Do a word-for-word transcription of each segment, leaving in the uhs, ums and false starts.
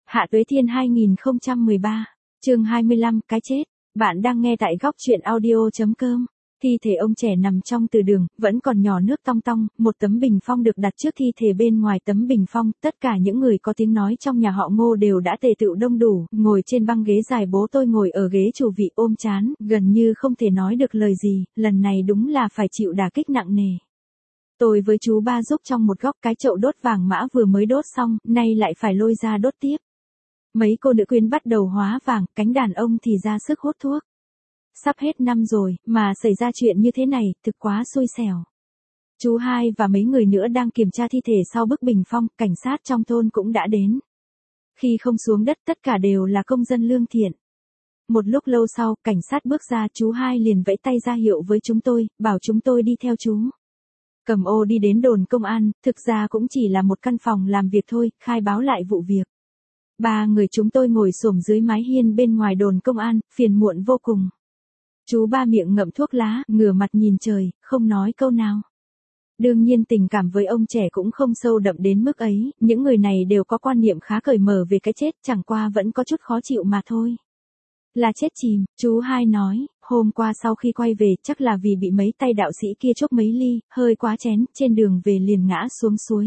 Hạ Tuế Thiên hai không một ba, chương hai mươi lăm, cái chết. Bạn đang nghe tại góc truyện audio.com. Thi thể ông trẻ nằm trong từ đường, vẫn còn nhỏ nước tong tong, một tấm bình phong được đặt trước thi thể bên ngoài tấm bình phong, tất cả những người có tiếng nói trong nhà họ Ngô đều đã tề tựu đông đủ, ngồi trên băng ghế dài, bố tôi ngồi ở ghế chủ vị ôm trán, gần như không thể nói được lời gì, lần này đúng là phải chịu đả kích nặng nề. Tôi với chú ba giúp trong một góc, cái chậu đốt vàng mã vừa mới đốt xong, nay lại phải lôi ra đốt tiếp. Mấy cô nữ quyến bắt đầu hóa vàng, cánh đàn ông thì ra sức hút thuốc. Sắp hết năm rồi, mà xảy ra chuyện như thế này, thực quá xui xẻo. Chú hai và mấy người nữa đang kiểm tra thi thể sau bức bình phong, cảnh sát trong thôn cũng đã đến. Khi không xuống đất, tất cả đều là công dân lương thiện. Một lúc lâu sau, cảnh sát bước ra, chú hai liền vẫy tay ra hiệu với chúng tôi, bảo chúng tôi đi theo chú. Cầm ô đi đến đồn công an, thực ra cũng chỉ là một căn phòng làm việc thôi, khai báo lại vụ việc. Ba người chúng tôi ngồi xổm dưới mái hiên bên ngoài đồn công an, phiền muộn vô cùng. Chú ba miệng ngậm thuốc lá, ngửa mặt nhìn trời, không nói câu nào. Đương nhiên tình cảm với ông trẻ cũng không sâu đậm đến mức ấy, những người này đều có quan niệm khá cởi mở về cái chết, chẳng qua vẫn có chút khó chịu mà thôi. Là chết chìm, chú hai nói, hôm qua sau khi quay về chắc là vì bị mấy tay đạo sĩ kia chốc mấy ly, hơi quá chén, trên đường về liền ngã xuống suối.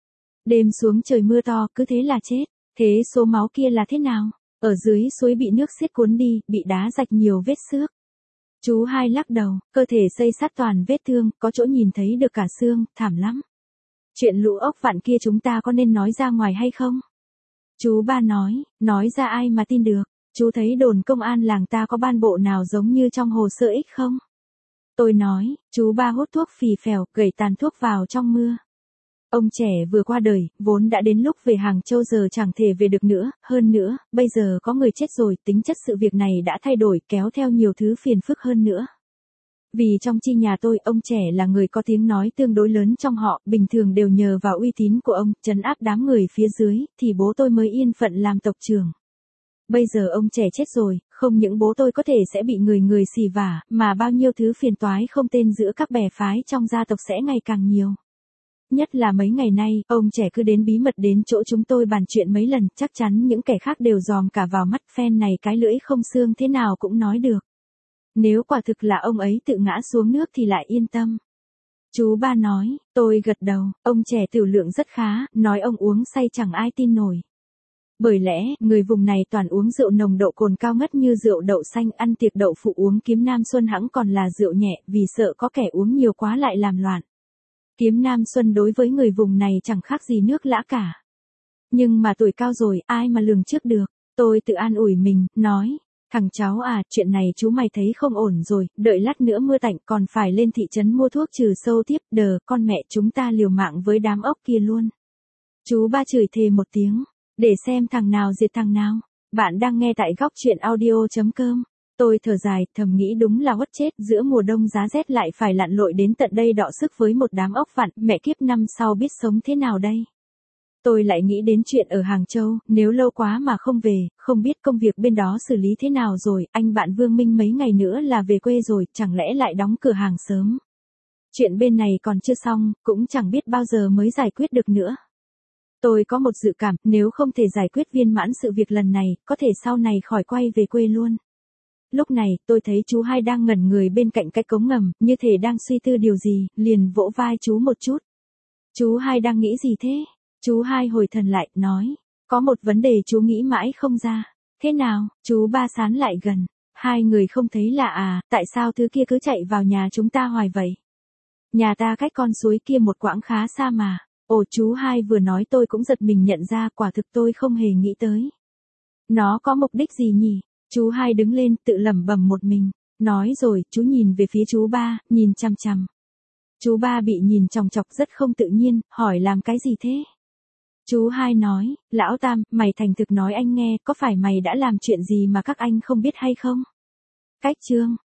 Đêm xuống trời mưa to, cứ thế là chết. Thế số máu kia là thế nào? Ở dưới suối bị nước xiết cuốn đi, bị đá rạch nhiều vết xước. Chú hai lắc đầu, cơ thể xây sát toàn vết thương, có chỗ nhìn thấy được cả xương, thảm lắm. Chuyện lũ ốc vạn kia chúng ta có nên nói ra ngoài hay không? Chú ba nói, nói ra ai mà tin được, chú thấy đồn công an làng ta có ban bộ nào giống như trong hồ sơ X không? Tôi nói, chú ba hút thuốc phì phèo, gẩy tàn thuốc vào trong mưa. Ông trẻ vừa qua đời, vốn đã đến lúc về Hàng Châu giờ chẳng thể về được nữa, hơn nữa, bây giờ có người chết rồi, tính chất sự việc này đã thay đổi, kéo theo nhiều thứ phiền phức hơn nữa. Vì trong chi nhà tôi, ông trẻ là người có tiếng nói tương đối lớn trong họ, bình thường đều nhờ vào uy tín của ông, trấn áp đám người phía dưới, thì bố tôi mới yên phận làm tộc trưởng. Bây giờ ông trẻ chết rồi, không những bố tôi có thể sẽ bị người người xì vả, mà bao nhiêu thứ phiền toái không tên giữa các bè phái trong gia tộc sẽ ngày càng nhiều. Nhất là mấy ngày nay, ông trẻ cứ đến bí mật đến chỗ chúng tôi bàn chuyện mấy lần, chắc chắn những kẻ khác đều dòm cả vào mắt, phen này cái lưỡi không xương thế nào cũng nói được. Nếu quả thực là ông ấy tự ngã xuống nước thì lại yên tâm. Chú ba nói, tôi gật đầu, ông trẻ tiểu lượng rất khá, nói ông uống say chẳng ai tin nổi. Bởi lẽ, người vùng này toàn uống rượu nồng độ cồn cao ngất như rượu đậu xanh, ăn tiệc đậu phụ uống kiếm Nam Xuân hẵng còn là rượu nhẹ, vì sợ có kẻ uống nhiều quá lại làm loạn. Kiếm Nam Xuân đối với người vùng này chẳng khác gì nước lã cả. Nhưng mà tuổi cao rồi, ai mà lường trước được. Tôi tự an ủi mình, nói, thằng cháu à, chuyện này chú mày thấy không ổn rồi, đợi lát nữa mưa tạnh còn phải lên thị trấn mua thuốc trừ sâu tiếp, đờ, con mẹ chúng ta liều mạng với đám ốc kia luôn. Chú ba chửi thề một tiếng, để xem thằng nào diệt thằng nào. Bạn đang nghe tại góc truyện audio.com. Tôi thở dài, thầm nghĩ đúng là uất chết, giữa mùa đông giá rét lại phải lặn lội đến tận đây đọ sức với một đám ốc vặn, mẹ kiếp năm sau biết sống thế nào đây. Tôi lại nghĩ đến chuyện ở Hàng Châu, nếu lâu quá mà không về, không biết công việc bên đó xử lý thế nào rồi, anh bạn Vương Minh mấy ngày nữa là về quê rồi, chẳng lẽ lại đóng cửa hàng sớm. Chuyện bên này còn chưa xong, cũng chẳng biết bao giờ mới giải quyết được nữa. Tôi có một dự cảm, nếu không thể giải quyết viên mãn sự việc lần này, có thể sau này khỏi quay về quê luôn. Lúc này, tôi thấy chú hai đang ngẩn người bên cạnh cái cống ngầm, như thể đang suy tư điều gì, liền vỗ vai chú một chút. Chú hai đang nghĩ gì thế? Chú hai hồi thần lại, nói, có một vấn đề chú nghĩ mãi không ra. Thế nào? Chú ba sán lại gần. Hai người không thấy lạ à, tại sao thứ kia cứ chạy vào nhà chúng ta hoài vậy? Nhà ta cách con suối kia một quãng khá xa mà. Ồ, chú hai vừa nói tôi cũng giật mình nhận ra, quả thực tôi không hề nghĩ tới. Nó có mục đích gì nhỉ? Chú hai đứng lên, tự lẩm bẩm một mình. Nói rồi, chú nhìn về phía chú ba, nhìn chằm chằm. Chú ba bị nhìn chòng chọc rất không tự nhiên, hỏi làm cái gì thế? Chú hai nói, lão Tam, mày thành thực nói anh nghe, có phải mày đã làm chuyện gì mà các anh không biết hay không? Cách chương,